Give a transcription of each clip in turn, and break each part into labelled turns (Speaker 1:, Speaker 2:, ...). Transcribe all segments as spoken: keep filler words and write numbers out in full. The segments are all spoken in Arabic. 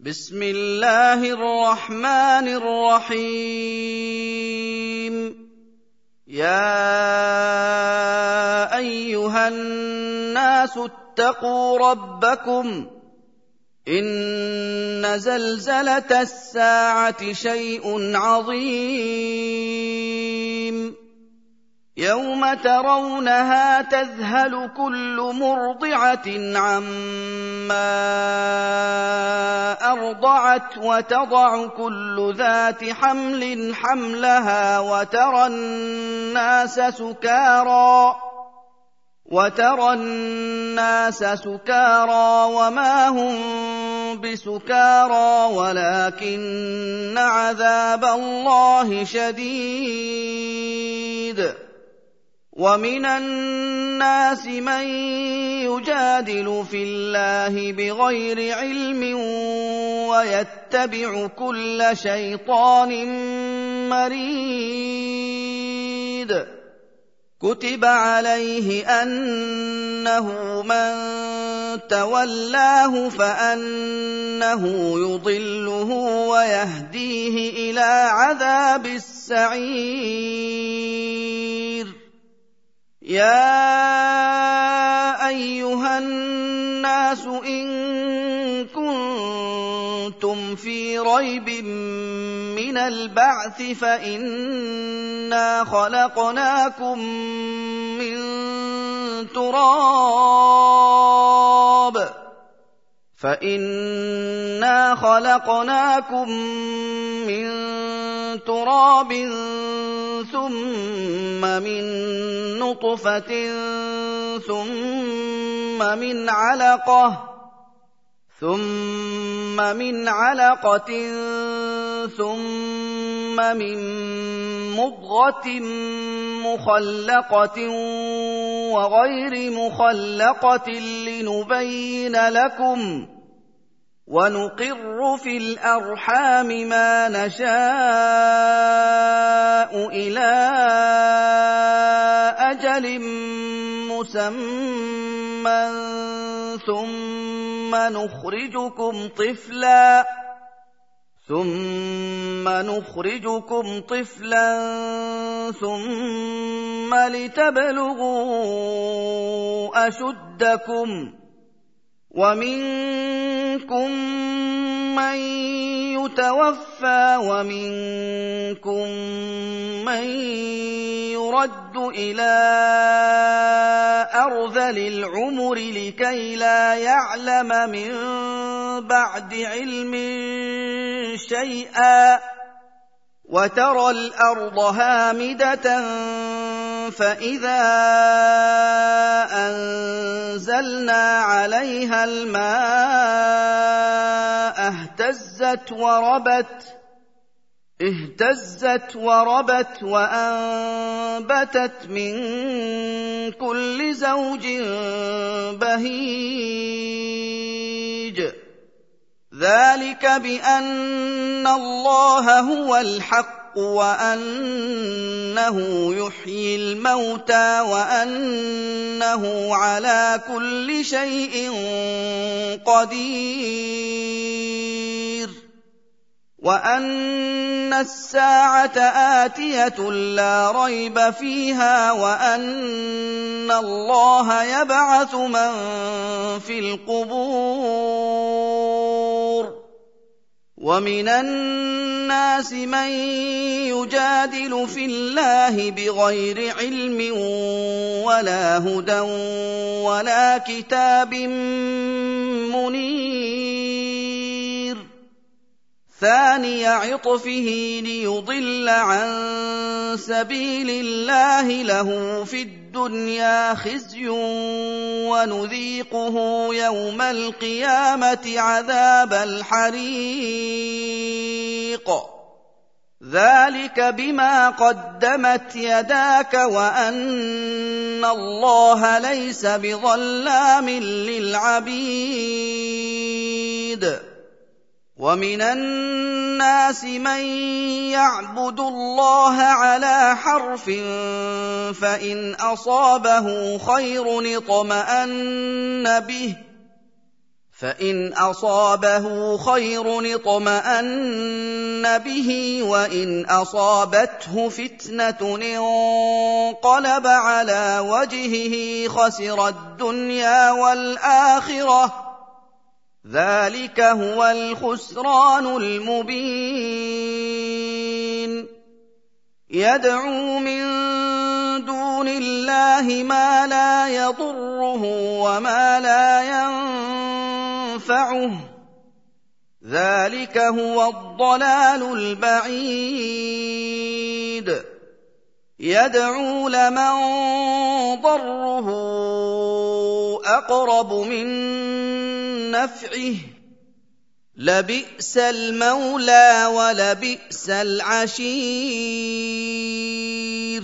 Speaker 1: بسم الله الرحمن الرحيم يا أيها الناس اتقوا ربكم إن زلزلة الساعة شيء عظيم يوم ترونها تذهل كل مرضعة عما أرضعت وتضع كل ذات حمل حملها وترى الناس سكارى وترى الناس سكارى وما هم بسكارى ولكن عذاب الله شديد ومن الناس من يجادل في الله بغير علم ويتبع كل شيطان مريد كتب عليه أنه من تولاه فأنه يضله ويهديه إلى عذاب السعير يا أيها الناس إن كنتم في ريب من البعث فإنا خلقناكم من تراب فإنا خلقناكم من تراب ثم من نطفة ثم من علقة ثم من علقة ثم من مضغة مخلقة وغير مخلقة لنبين لكم ونقر في الأرحام ما نشاء إلى أجل مسمى ثم نخرجكم طفلا ثم نخرجكم طفلا ثم لتبلغوا أشدكم ومنكم من يتوفى ومنكم من يرد إلى أرذل العمر لكي لا يعلم من بعد علم شيئا وترى الأرض هامدة فإذا أنزلنا عليها الماء اهتزت وربت اهتزت وربت وأنبتت من كل زوج بهيج ذلك بأن الله هو الحق وأنه يحيي الموتى وأنه على كل شيء قدير وأن الساعة آتية لا ريب فيها وأن الله يبعث من في القبور ومن الناس من يجادل في الله بغير علم ولا هدى ولا كتاب منير ثاني عطفه ليضل عن سبيل الله له في الدنيا خزي ونذيقه يوم القيامة عذاب الحريق ذلك بما قدمت يداك وأن الله ليس بظلام للعبيد ومن الناس من يعبد الله على حرف فإن أصابه خير اطمأن به فإن أصابه خير اطمأن به وإن أصابته فتنة انقلب على وجهه خسر الدنيا والآخرة ذلك هو الخسران المبين يدعو من دون الله ما لا يضره وما لا ينفعه ذلك هو الضلال البعيد يدعو لمن ضره أقرب من نفعه لبئس المولى ولبئس العشير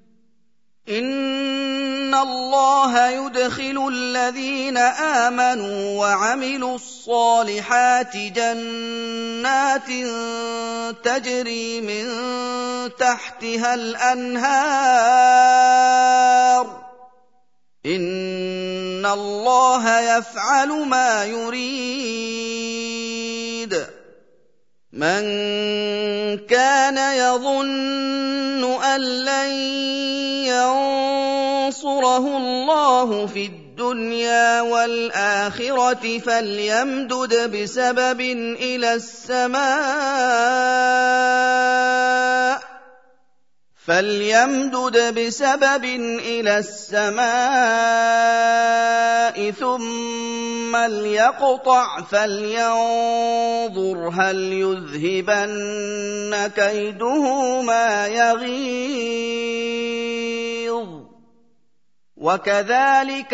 Speaker 1: إن الله يدخل الذين آمنوا وعملوا الصالحات جنات تجري من تحتها الأنهار إن الله يفعل ما يريد من كان يظن أن لن ينصره الله في الدنيا والآخرة فليمدد بسبب إلى السماء فليمدد بسبب إلى السماء ثم ليقطع فلينظر هل يذهبن كيده ما يغيظ وكذلك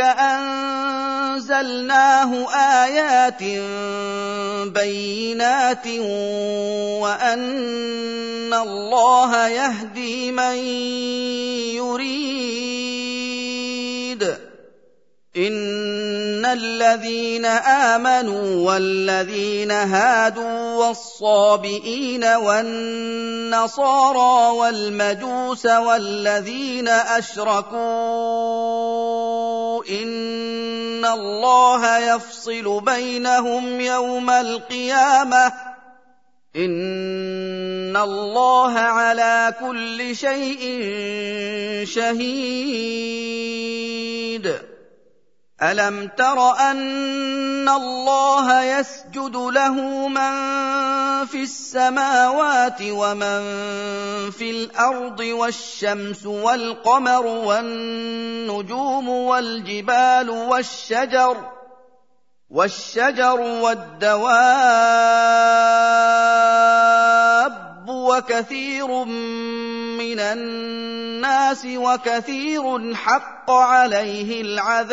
Speaker 1: أنزلناه آيات بينات وأن الله يهدي من يريد إن الذين آمنوا والذين هادوا والصابئين والنصارى والمجوس والذين أشركوا إن الله يفصل بينهم يوم القيامة إن الله على كل شيء شهيد ألم تر أن الله يسجد له من في السماوات ومن في الأرض والشمس والقمر والنجوم والجبال والشجر والشجر والدواب وكثير من الناس وكثير حق عليه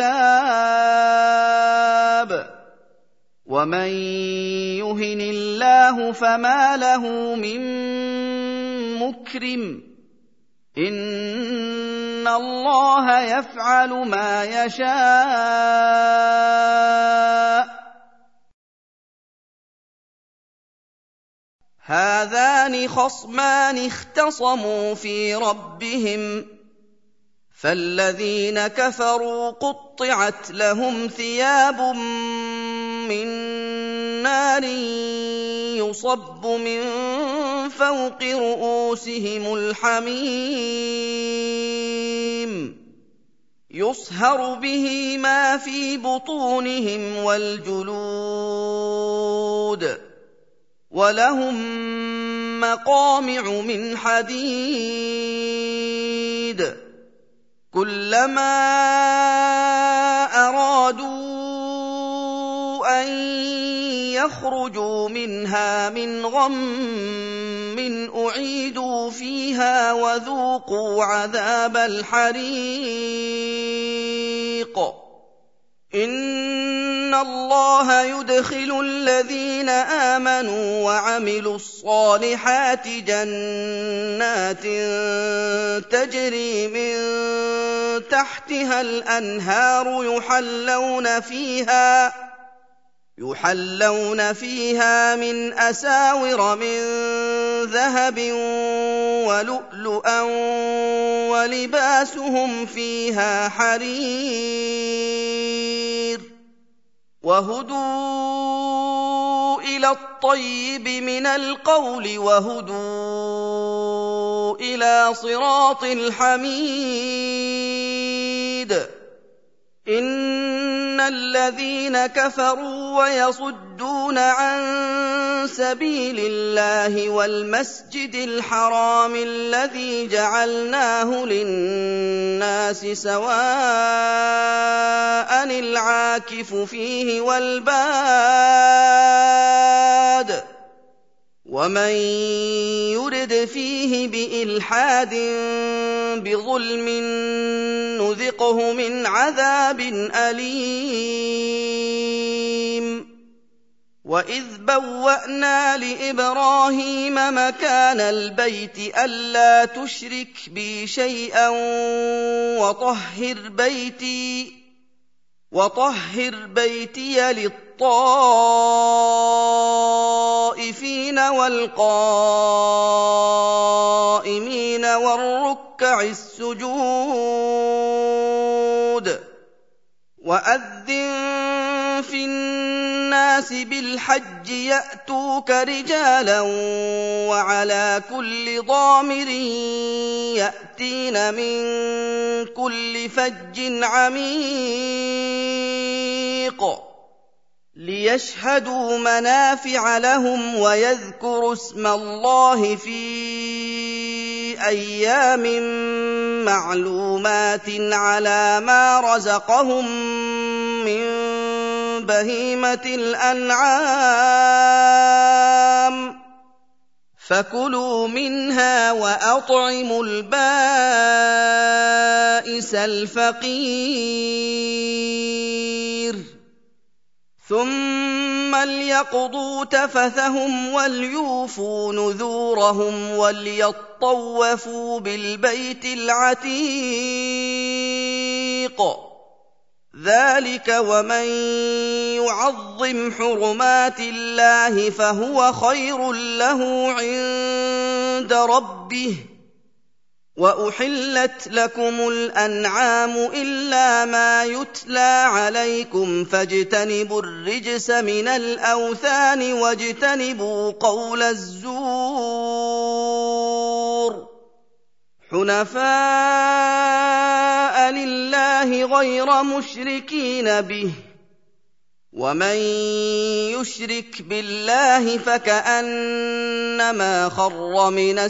Speaker 1: العذاب ومن يهن الله فما له من مكرم إن الله يفعل ما يشاء هذان خصمان اختصموا في ربهم فالذين كفروا قطعت لهم ثياب من نار يصب من فوق رؤوسهم الحميم يصهر به ما في بطونهم والجلود ولهم مقامع من حديد كلما أرادوا أن يخرجوا منها من غم أعيدوا فيها وذوقوا عذاب الحريق إن الله يدخل الذين آمنوا وعملوا الصالحات جنات تجري من تحتها الأنهار يحلون فيها يحلون فيها من أساور من ذهب ولؤلؤا ولباسهم فيها حرير وهدوا إلى الطيب من القول وهدوا إلى صراط الحميد إن الذين كفروا ويصدون عن سبيل الله والمسجد الحرام الذي جعلناه للناس سواء العاكف فيه والباد ومن يرد فيه بإلحاد بظلم نذقه من عذاب أليم وإذ بوأنا لإبراهيم مكان البيت ألا تشرك بي شيئا وطهر بيتي وطهر بيتي للطائفين والقائمين والركع السجود وأذن في الناس بالحج يأتوك رجالا وعلى كل ضامر يأتين من كل فج عميق ليشهدوا منافع لهم ويذكروا اسم الله في أيام معلومات على ما رزقهم من بهيمة الأنعام فكلوا منها وأطعموا البائس الفقير ثم ليقضوا تفثهم وليوفوا نذورهم وليطوفوا بالبيت العتيق ذلك ومن يعظم حرمات الله فهو خير له عند ربه وأحلت لكم الأنعام إلا ما يتلى عليكم فاجتنبوا الرجس من الأوثان واجتنبوا قول الزور حنفاء لله غير مشركين به ومن يشرك بالله فكأنما خر من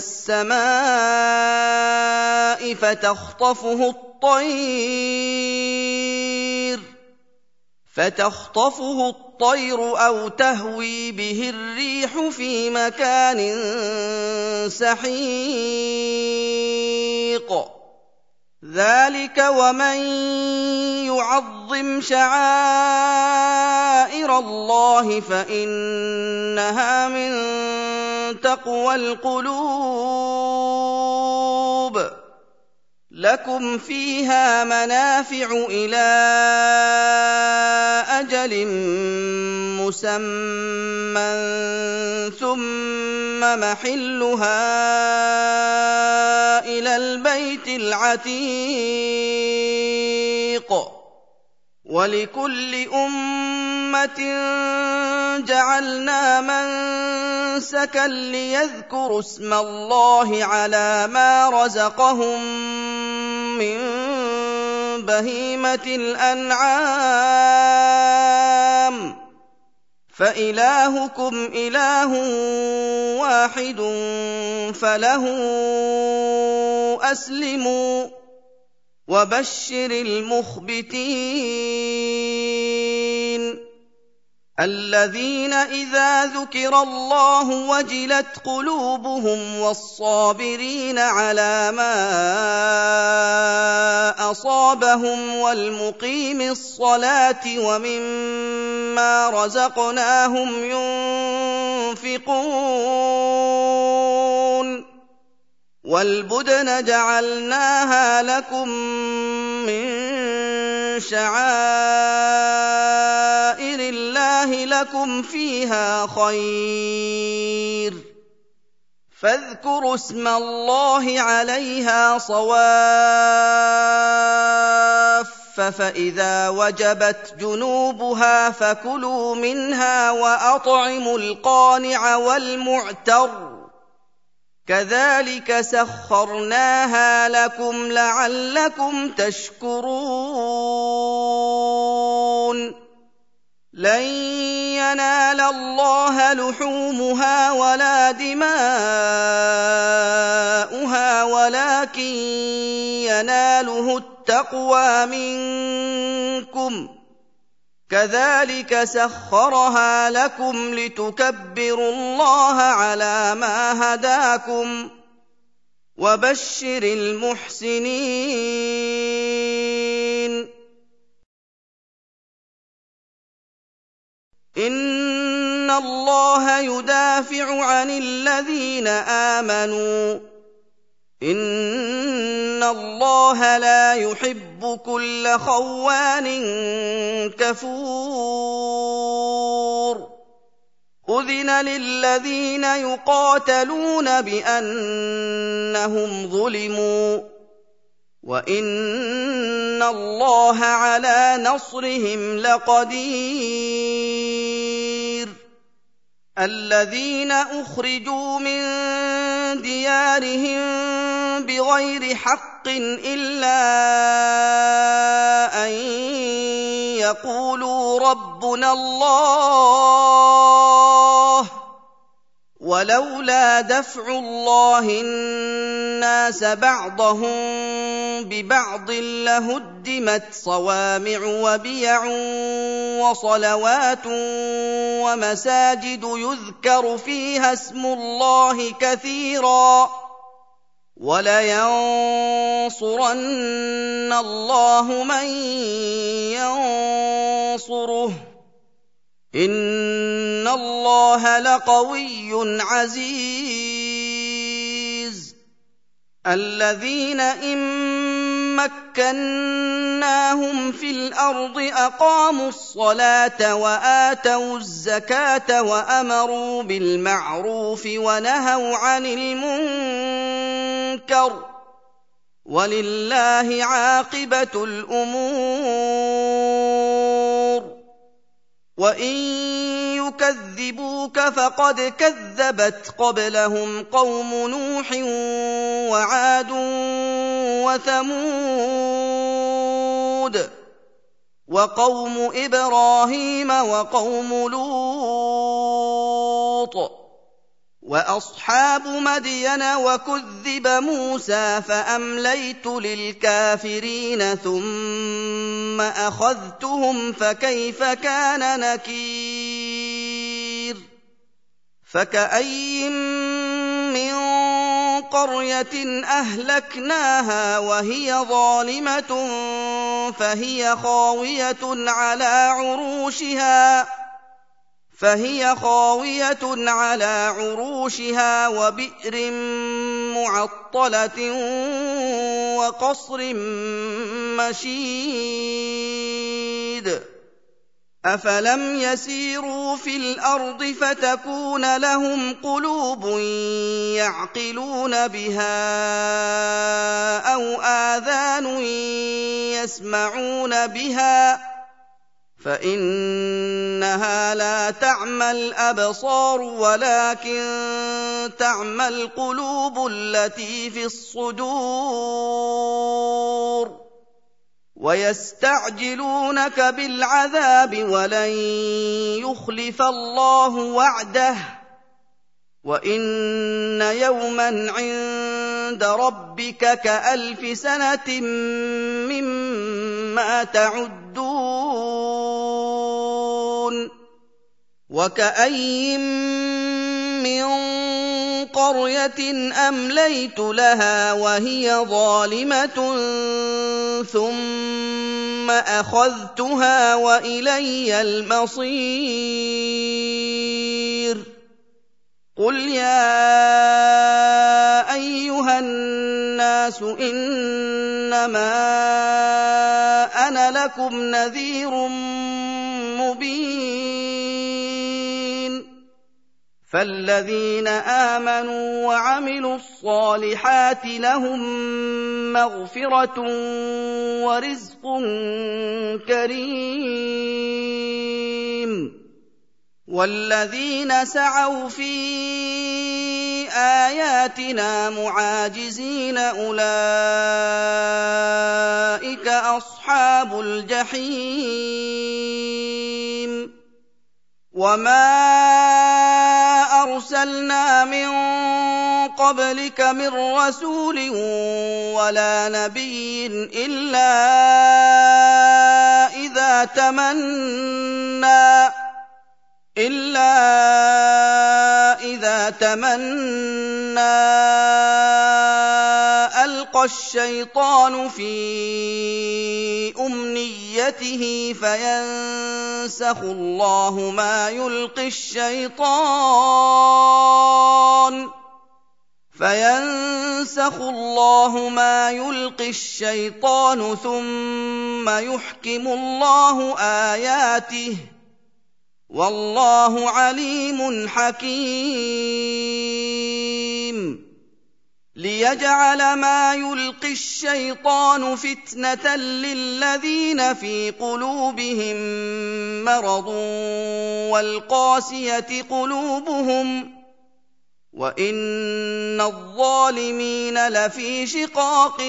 Speaker 1: السماء فتخطفه الطير فتخطفه الطير أو تهوي به الريح في مكان سحيق ذلك ومن يعظم شعائر الله فإنها من تقوى القلوب لكم فيها منافع إلى أجل مسمى ثم محلها إلى البيت العتيق ولكل أمة جعلنا منسكا ليذكروا اسم الله على ما رزقهم من بهيمة الأنعام فإلهكم إله واحد فله أسلموا وبشر المخبتين الذين إذا ذكر الله وجلت قلوبهم والصابرين على ما أصابهم والمقيم الصلاة ومما رزقناهم ينفقون والبدن جعلناها لكم من شعائر الله لكم فيها خير فاذكروا اسم الله عليها صواف فإذا وجبت جنوبها فكلوا منها وأطعموا القانع والمعتر كذلك سخرناها لكم لعلكم تشكرون لن ينال الله لحومها ولا دماؤها ولكن يناله التقوى منكم كذلك سخرها لكم لتكبروا الله على ما هداكم وبشر المحسنين إن الله يدافع عن الذين آمنوا إن الله لا يحب كل خوان كفور أذن للذين يقاتلون بأنهم ظلموا وإن الله على نصرهم لقدير الذين أخرجوا من ديارهم بغير حق إلا أن يقولوا ربنا الله ولولا دفع الله الناس بعضهم ببعض لهدمت صوامع وبيع وصلوات ومساجد يذكر فيها اسم الله كثيرا ولينصرن الله من ينصره إن الله لقوي عزيز الذين إن مكناهم في الأرض أقاموا الصلاة وآتوا الزكاة وأمروا بالمعروف ونهوا عن المنكر ولله عاقبة الأمور وإن يكذبوك فقد كذبت قبلهم قوم نوح وعاد وثمود وقوم إبراهيم وقوم لوط وأصحاب مدين وكذب موسى فأمليت للكافرين ثم أخذتهم فكيف كان نكير فكأي من قرية أهلكناها وهي ظالمة فهي خاوية على عروشها فهي خاوية على عروشها وبئر معطلة وقصر مشيد أفلم يسيروا في الأرض فتكون لهم قلوب يعقلون بها أو آذان يسمعون بها فإنها لا تعمى الأبصار ولكن تعمى القلوب التي في الصدور ويستعجلونك بالعذاب ولن يخلف الله وعده وإن يوما عند ربك كألف سنة مما تعدون وكأي من قرية أمليت لها وهي ظالمة ثم أخذتها وإلي المصير قل يا أيها الناس إنما أنا لكم نذير مبين فالذين آمنوا وعملوا الصالحات لهم مغفرة ورزق كريم والذين سعوا في آياتنا معاجزين أولئك أصحاب الجحيم وما أرسلنا من قبلك من رسول ولا نبي إلا إذا تمنى إلا إذا تمنى ألقى الشيطان في أمنيته فينسخ الله ما يلقي الشيطان فينسخ الله ما يلقي الشيطان ثم يحكم الله آياته والله عليم حكيم ليجعل ما يلقي الشيطان فتنة للذين في قلوبهم مرض والقاسية قلوبهم وإن الظالمين لفي شقاق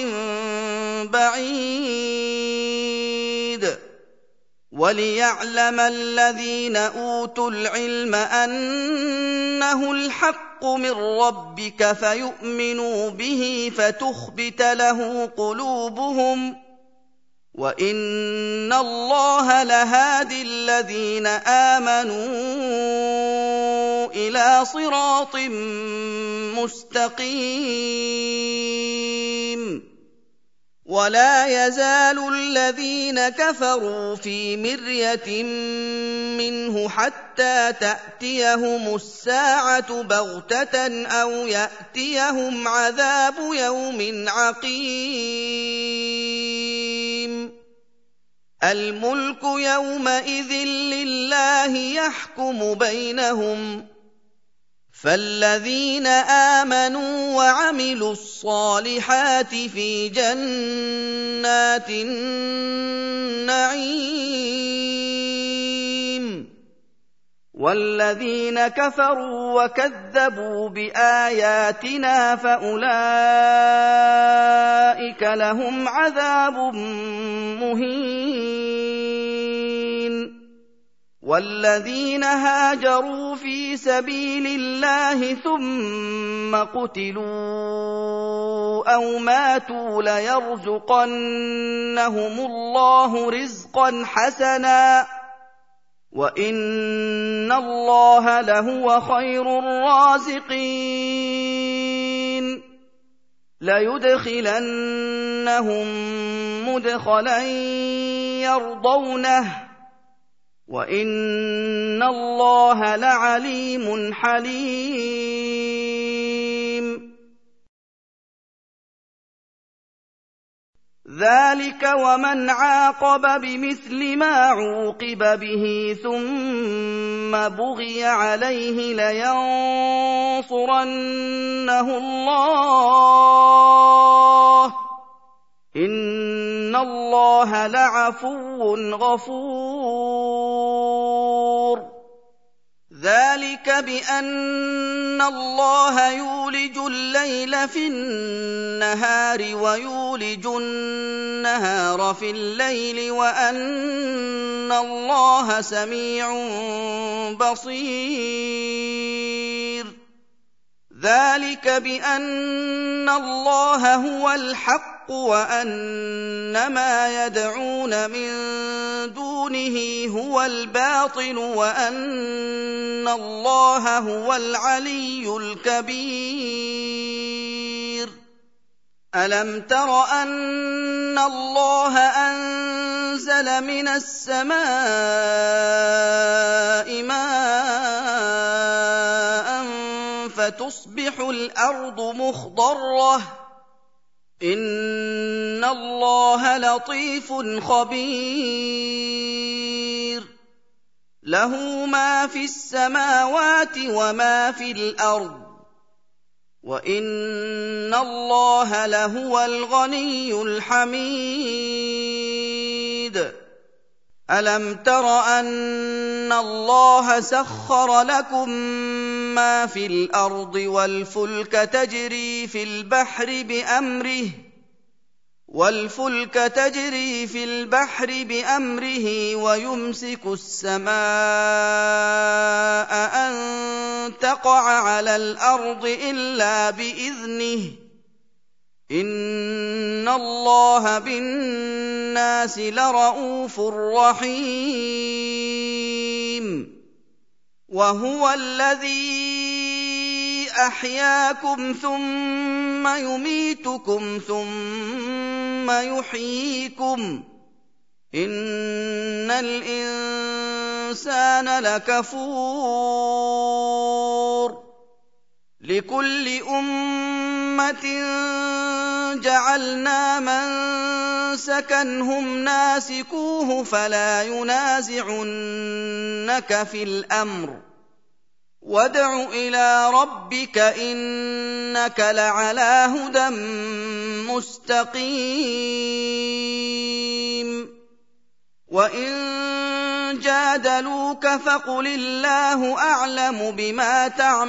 Speaker 1: بعيد وليعلم الذين أوتوا العلم أنه الحق من ربك فيؤمنوا به فتخبت له قلوبهم وإن الله لهادي الذين آمنوا إلى صراط مستقيم ولا يزال الذين كفروا في مرية منه حتى تأتيهم الساعة بغتة أو يأتيهم عذاب يوم عقيم الملك يومئذ لله يحكم بينهم فالذين آمنوا وعملوا الصالحات في جنات النعيم والذين كفروا وكذبوا بآياتنا فأولئك لهم عذاب مهين والذين هاجروا في سبيل الله ثم قتلوا أو ماتوا ليرزقنهم الله رزقا حسنا وإن الله لهو خير الرازقين ليدخلنهم مدخلا يرضونه وإن الله لعليم حليم ذلك ومن عاقب بمثل ما عوقب به ثم بغي عليه لينصرنه الله إن الله لعفو غفور ذلك بأن الله يولج الليل في النهار ويولج النهار في الليل وأن الله سميع بصير ذلك بأن الله هو الحق وأن ما يدعون من دونه هو الباطل وأن الله هو العلي الكبير ألم تر أن الله أنزل من السماء ماء فتصبح الأرض مخضرة إن الله لطيف خبير له ما في السماوات وما في الأرض وإن الله لهو الغني الحميد ألم تر أن الله سخر لكم ما في الأرض والفلك تجري في البحر بأمره والفلك تجري في البحر بأمره ويمسك السماء أن تقع على الأرض إلا بإذنه إن الله بالناس لرءوف رحيم وهو الذي أحياكم ثم يميتكم ثم يحييكم إن الإنسان لكفور لكل أمة جعلنا منسكا هم ناسكوه فلا ينازعنك في الأمر وادع إلى ربك إنك لعلى هدى مستقيم وإن جادلوك فقل الله أعلم بما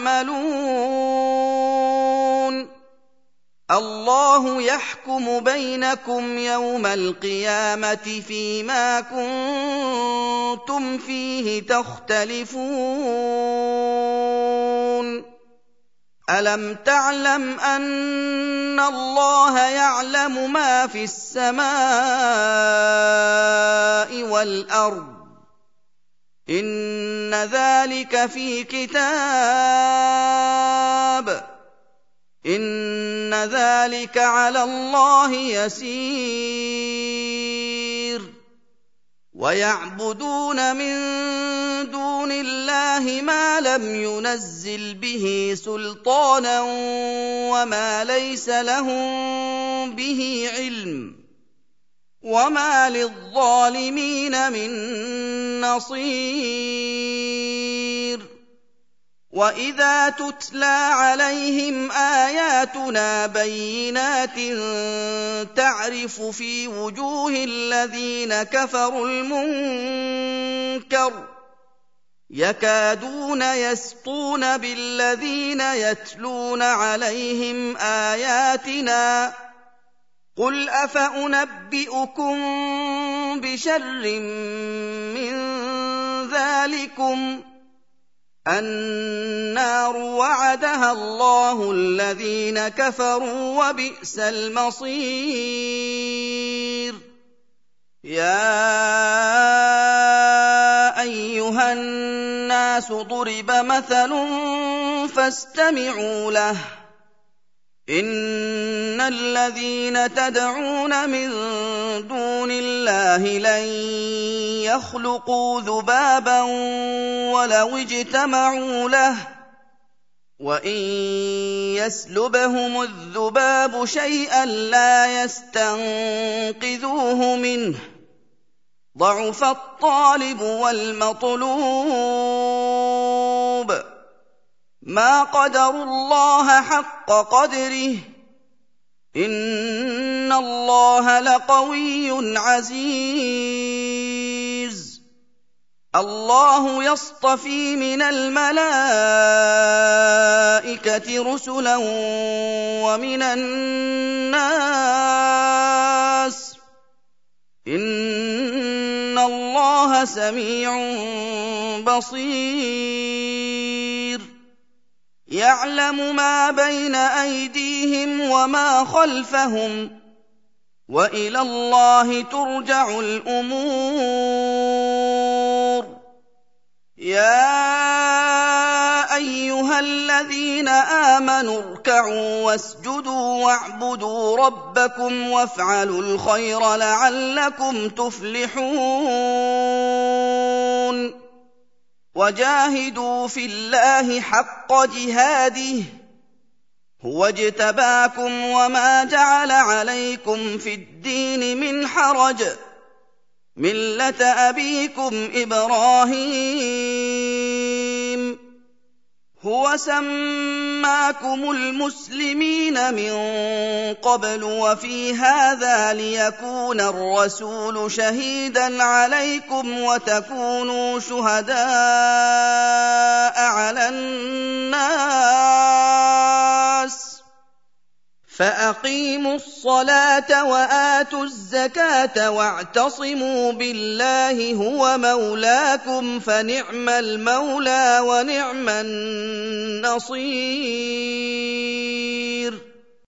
Speaker 1: تعملون الله يحكم بينكم يوم القيامة فيما كنتم فيه تختلفون ألم تعلم أن الله يعلم ما في السماء والأرض إن ذلك في كتاب إن ذلك على الله يسير ويعبدون من دون الله ما لم ينزل به سلطانا وما ليس لهم به علم وما للظالمين من نصير وإذا تتلى عليهم آياتنا بينات تعرف في وجوه الذين كفروا المنكر يكادون يسطون بالذين يتلون عليهم آياتنا قل أفأنبئكم بشر من ذلكم النار وعدها الله الذين كفروا وبئس المصير يا أيها الناس ضرب مثل فاستمعوا له إن الذين تدعون من دون الله لن يخلقوا ذبابا ولو اجتمعوا له وإن يسلبهم الذباب شيئا لا يستنقذوه منه ضعف الطالب والمطلوب ما قدروا الله حق قدره إن الله لقوي عزيز الله يصطفي من الملائكة رسلا ومن الناس إن الله سميع بصير يعلم ما بين أيديهم وما خلفهم وإلى الله ترجع الأمور يا أيها الذين آمنوا اركعوا واسجدوا واعبدوا ربكم وافعلوا الخير لعلكم تفلحون وجاهدوا في الله حق جهاده هو اجتباكم وما جعل عليكم في الدين من حرج مِّلَّةَ أَبِيكُمْ إِبْرَاهِيمَ هُوَ سَمَّاكُمُ الْمُسْلِمِينَ مِن قَبْلُ وَفِي هَٰذَا لِيَكُونَ الرَّسُولُ شَهِيدًا عَلَيْكُمْ وَتَكُونُوا شُهَدَاءَ عَلَى النَّاسِ ۚ فَأَقِيمُوا الصَّلَاةَ وَآتُوا الزَّكَاةَ وَاعْتَصِمُوا بِاللَّهِ هُوَ مَوْلَاكُمْ ۖ فَنِعْمَ الْمَوْلَىٰ وَنِعْمَ النَّصِيرُ